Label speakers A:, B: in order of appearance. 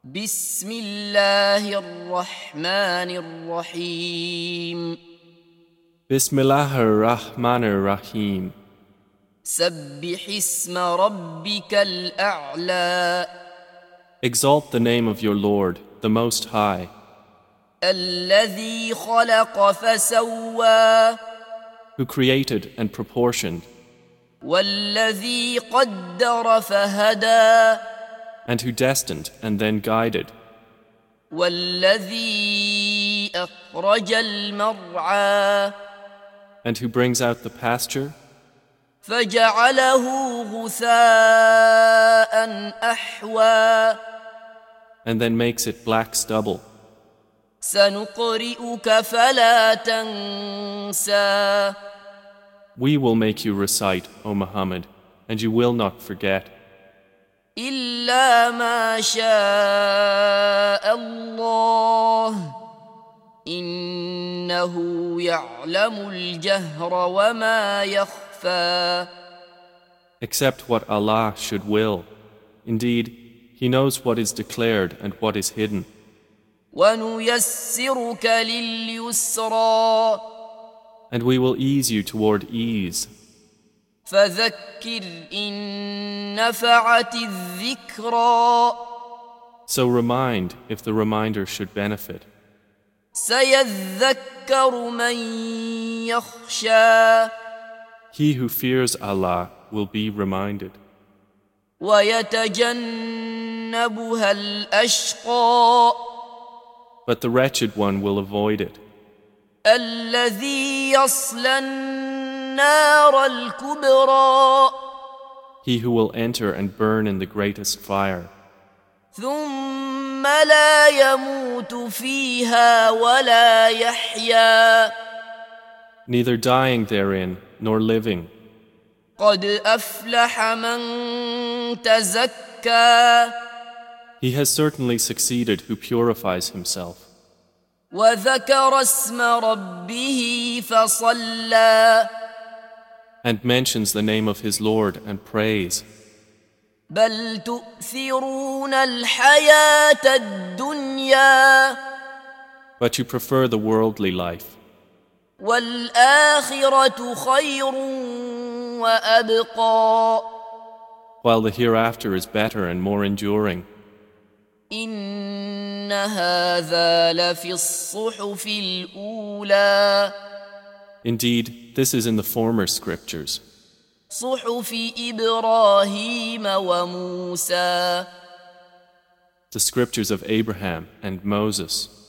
A: بسم الله الرحمن الرحيم
B: Bismillahir Rahmanir Rahim.
A: سبح اسم ربك الأعلى
B: Exalt the name of your Lord, the Most High,
A: الذي خلق فسوى
B: who created and proportioned,
A: والذي قدر فهدى
B: and who destined and then guided,
A: والذي أخرج المرعى
B: and who brings out the pasture
A: فجعله غثاء أحوى
B: and then makes it black stubble.
A: سنقرئك فلا تنسى
B: We will make you recite, O Muhammad, and you will not forget,
A: إلا ما شاء الله إنه يعلم الجهر وما يخفى
B: except what Allah should will. Indeed, He knows what is declared and what is hidden.
A: ونيسرك لليسرى
B: And we will ease you toward ease.
A: فذكر إن نفعت الذكرى
B: So remind if the reminder should benefit.
A: سيذكر من يخشى
B: He who fears Allah will be reminded.
A: ويتجنبها الأشقى
B: But the wretched one will avoid it.
A: الذي يصلى النار الكبرى
B: He who will enter and burn in the greatest fire,
A: ثم لا يموت فيها ولا يحيا
B: neither dying therein nor living.
A: قد أفلح من تزكى
B: He has certainly succeeded who purifies himself
A: وذكر اسم ربه فصلى
B: and mentions the name of his Lord and prays.
A: بل تؤثرون الحياة الدنيا
B: But you prefer the worldly life,
A: والآخرة خير وأبقى
B: while the hereafter is better and more enduring.
A: إن هذا لفي الصحف الأولى
B: Indeed, this is in the former scriptures,
A: صحف إبراهيم وموسى
B: the scriptures of Abraham and Moses.